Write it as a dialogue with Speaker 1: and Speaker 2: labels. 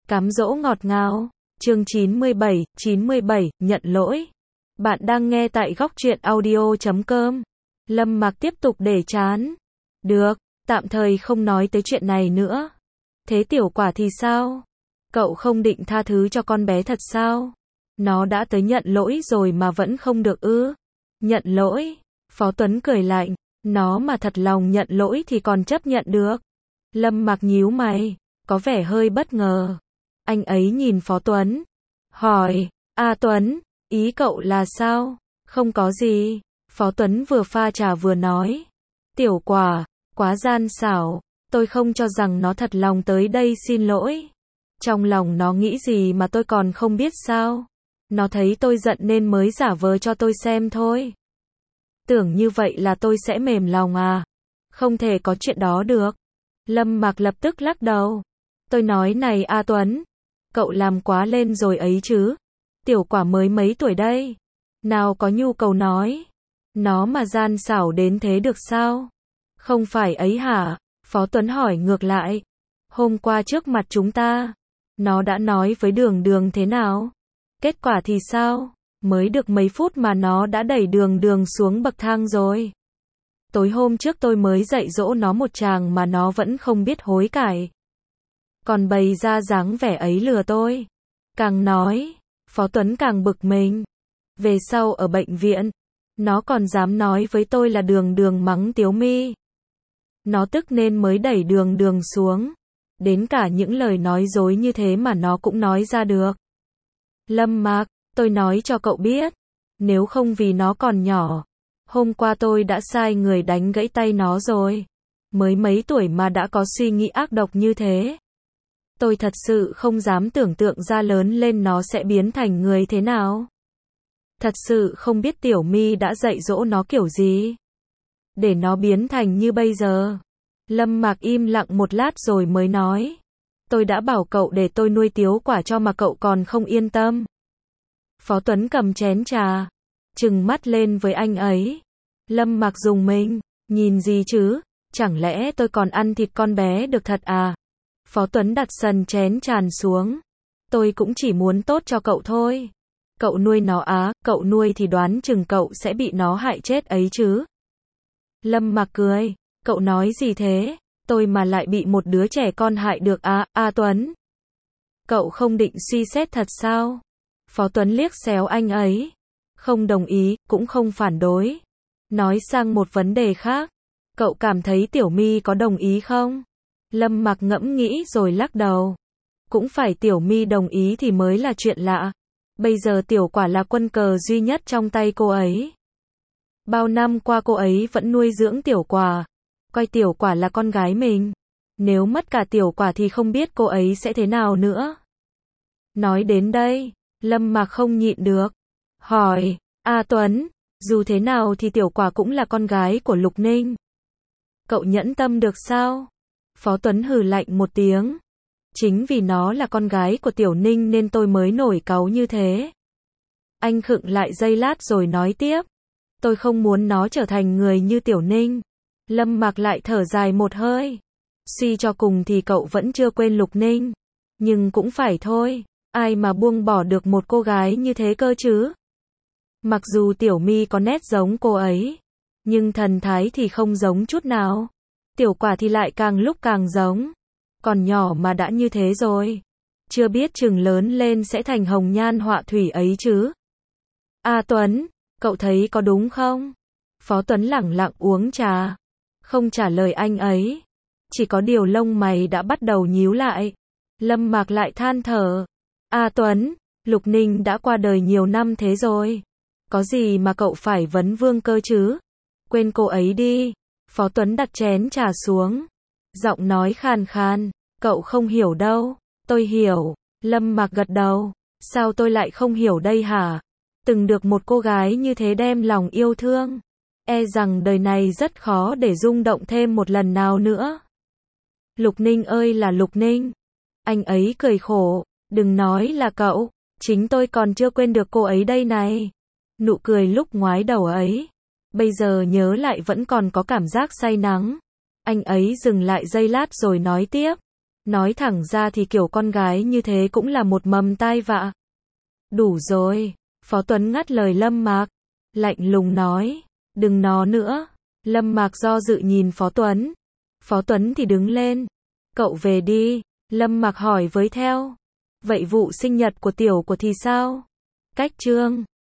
Speaker 1: Cám dỗ ngọt ngào. Chương 97, nhận lỗi. Bạn đang nghe tại góc truyện audio.com. Lâm Mạc tiếp tục để chán. Được, tạm thời không nói tới chuyện này nữa. Thế tiểu quả thì sao? Cậu không định tha thứ cho con bé thật sao? Nó đã tới nhận lỗi rồi mà vẫn không được ư? Nhận lỗi? Phó Tuấn cười lạnh. Nó mà thật lòng nhận lỗi thì còn chấp nhận được. Lâm Mạc nhíu mày, có vẻ hơi bất ngờ. Anh ấy nhìn Phó Tuấn, hỏi, Tuấn, ý cậu là sao? Không có gì. Phó Tuấn vừa pha trà vừa nói. Tiểu quả, quá gian xảo, tôi không cho rằng nó thật lòng tới đây xin lỗi. Trong lòng nó nghĩ gì mà tôi còn không biết sao? Nó thấy tôi giận nên mới giả vờ cho tôi xem thôi. Tưởng như vậy là tôi sẽ mềm lòng à? Không thể có chuyện đó được. Lâm Mạc lập tức lắc đầu. Tôi nói này Tuấn, cậu làm quá lên rồi ấy chứ. Tiểu quả mới mấy tuổi đây. Nào có nhu cầu nói. Nó mà gian xảo đến thế được sao? Không phải ấy hả? Phó Tuấn hỏi ngược lại. Hôm qua trước mặt chúng ta, nó đã nói với Đường Đường thế nào? Kết quả thì sao? Mới được mấy phút mà nó đã đẩy Đường Đường xuống bậc thang rồi. Tối hôm trước tôi mới dạy dỗ nó một tràng mà nó vẫn không biết hối cải. Còn bày ra dáng vẻ ấy lừa tôi. Càng nói, Phó Tuấn càng bực mình. Về sau ở bệnh viện, nó còn dám nói với tôi là Đường Đường mắng Tiếu My. Nó tức nên mới đẩy Đường Đường xuống. Đến cả những lời nói dối như thế mà nó cũng nói ra được. Lâm Mạc, tôi nói cho cậu biết, nếu không vì nó còn nhỏ, hôm qua tôi đã sai người đánh gãy tay nó rồi. Mới mấy tuổi mà đã có suy nghĩ ác độc như thế. Tôi thật sự không dám tưởng tượng ra lớn lên nó sẽ biến thành người thế nào. Thật sự không biết Tiểu My đã dạy dỗ nó kiểu gì để nó biến thành như bây giờ. Lâm Mạc im lặng một lát rồi mới nói. Tôi đã bảo cậu để tôi nuôi Tiếu quả cho mà cậu còn không yên tâm. Phó Tuấn cầm chén trà, trừng mắt lên với anh ấy. Lâm Mạc rùng mình, nhìn gì chứ, chẳng lẽ tôi còn ăn thịt con bé được thật à? Phó Tuấn đặt sần chén tràn xuống. Tôi cũng chỉ muốn tốt cho cậu thôi. Cậu nuôi nó cậu nuôi thì đoán chừng cậu sẽ bị nó hại chết ấy chứ. Lâm Mạc cười, cậu nói gì thế? Tôi mà lại bị một đứa trẻ con hại được Tuấn. Cậu không định suy xét thật sao? Phó Tuấn liếc xéo anh ấy. Không đồng ý, cũng không phản đối. Nói sang một vấn đề khác. Cậu cảm thấy Tiểu My có đồng ý không? Lâm Mạc ngẫm nghĩ rồi lắc đầu. Cũng phải Tiểu My đồng ý thì mới là chuyện lạ. Bây giờ Tiểu quả là quân cờ duy nhất trong tay cô ấy. Bao năm qua cô ấy vẫn nuôi dưỡng Tiểu quả, coi Tiểu quả là con gái mình. Nếu mất cả Tiểu quả thì không biết cô ấy sẽ thế nào nữa. Nói đến đây, Lâm Mạc không nhịn được. Hỏi, Tuấn, dù thế nào thì Tiểu quả cũng là con gái của Lục Ninh. Cậu nhẫn tâm được sao? Phó Tuấn hừ lạnh một tiếng. Chính vì nó là con gái của Tiểu Ninh nên tôi mới nổi cáu như thế. Anh khựng lại giây lát rồi nói tiếp. Tôi không muốn nó trở thành người như Tiểu Ninh. Lâm Mạc lại thở dài một hơi. Suy cho cùng thì cậu vẫn chưa quên Lục Ninh. Nhưng cũng phải thôi. Ai mà buông bỏ được một cô gái như thế cơ chứ? Mặc dù Tiểu My có nét giống cô ấy, nhưng thần thái thì không giống chút nào. Tiểu quả thì lại càng lúc càng giống. Còn nhỏ mà đã như thế rồi. Chưa biết chừng lớn lên sẽ thành hồng nhan họa thủy ấy chứ. Tuấn, cậu thấy có đúng không? Phó Tuấn lẳng lặng uống trà. Không trả lời anh ấy. Chỉ có điều lông mày đã bắt đầu nhíu lại. Lâm Mạc lại than thở. Tuấn, Lục Ninh đã qua đời nhiều năm thế rồi. Có gì mà cậu phải vấn vương cơ chứ? Quên cô ấy đi. Phó Tuấn đặt chén trà xuống. Giọng nói khàn khàn. Cậu không hiểu đâu. Tôi hiểu. Lâm Mạc gật đầu. Sao tôi lại không hiểu đây hả? Từng được một cô gái như thế đem lòng yêu thương. E rằng đời này rất khó để rung động thêm một lần nào nữa. Lục Ninh ơi là Lục Ninh. Anh ấy cười khổ. Đừng nói là cậu. Chính tôi còn chưa quên được cô ấy đây này. Nụ cười lúc ngoái đầu ấy. Bây giờ nhớ lại vẫn còn có cảm giác say nắng. Anh ấy dừng lại giây lát rồi nói tiếp. Nói thẳng ra thì kiểu con gái như thế cũng là một mầm tai vạ. Đủ rồi. Phó Tuấn ngắt lời Lâm Mạc. Lạnh lùng nói. Đừng nó nữa. Lâm Mạc do dự nhìn Phó Tuấn. Phó Tuấn thì đứng lên. Cậu về đi. Lâm Mạc hỏi với theo. Vậy vụ sinh nhật của tiểu của thì sao? Cách chương